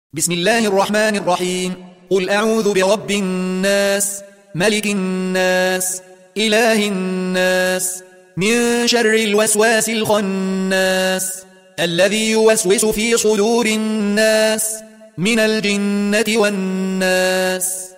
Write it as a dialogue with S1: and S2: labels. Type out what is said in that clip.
S1: بسم الله الرحمن الرحيم. قل أعوذ برب الناس، ملك الناس، إله الناس، من شر الوسواس الخناس، الذي يوسوس في صدور الناس من الجنة والناس.